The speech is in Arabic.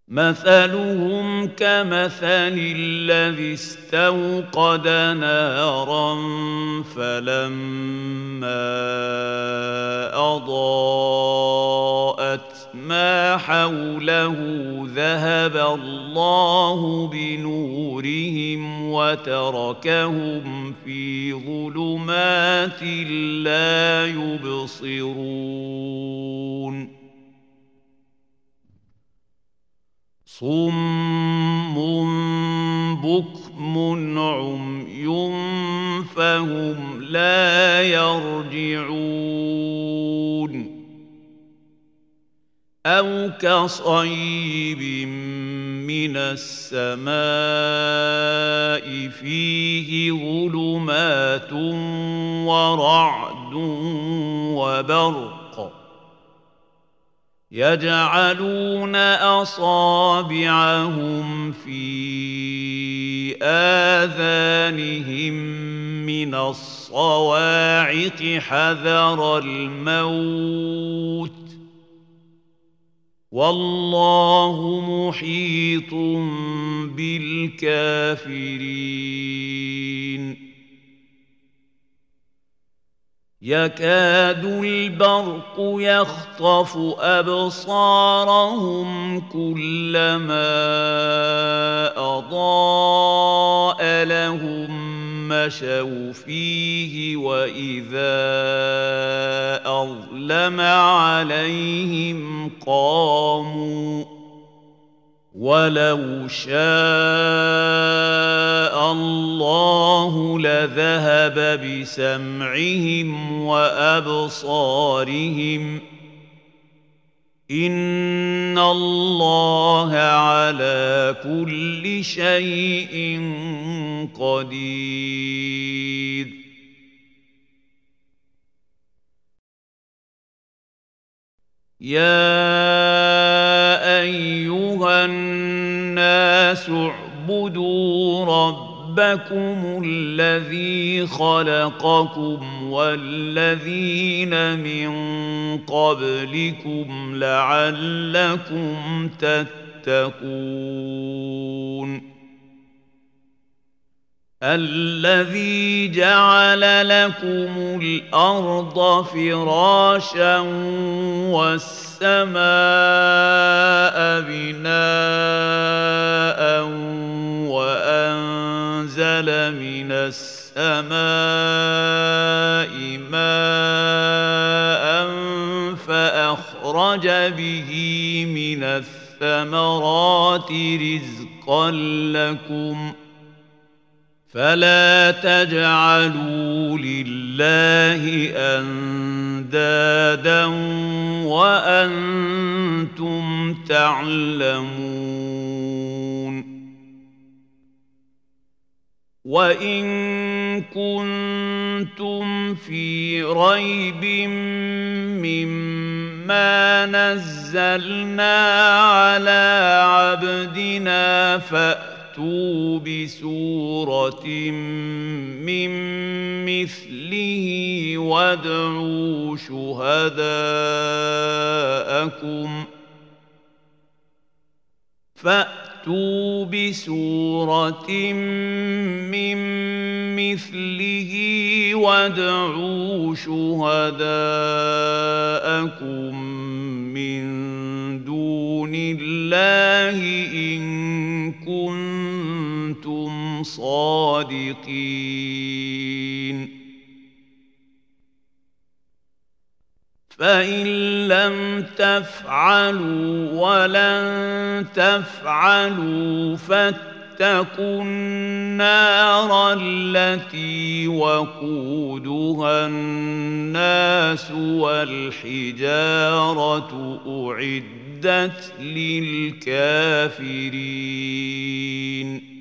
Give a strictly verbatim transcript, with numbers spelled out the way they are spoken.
مثلهم كمثل الذي استوقد نارا فلما أضاءت ما حوله ذهب الله بنورهم وتركهم في ظلمات لا يبصرون صم بكم عمي فهم لا يرجعون أو كصيب من السماء فيه ظلمات ورعد وبرق يجعلون أصابعهم في آذانهم من الصواعق حذر الموت والله محيط بالكافرين يكاد البرق يخطف أبصارهم كلما أضاء لهم مشوا فيه وإذا أظلم عليهم قاموا ولو شاء الله لذهب بسمعهم وأبصارهم إن الله على كل شيء قدير يا أيها الناس اعبدوا ربكم الذي خلقكم والذين من قبلكم لعلكم تتقون الذي جعل لكم الأرض فراشا والسماء بناء وأنزل من السماء ماء فأخرج به من الثمرات رزقا لكم فلا تجعلوا لله أندادا وأنتم تعلمون وإن كنتم في ريب مما نزلنا على عبدنا فأتوا فأتوا بسورة من مثله وادعوا شهداءكم فأتوا بسورة من مثله وادعوا شهداءكم من دون الله إن كنتم صادقين فإن لم تفعلوا ولن تفعلوا فاتقوا النار التي وقودها الناس والحجارة أعدت للكافرين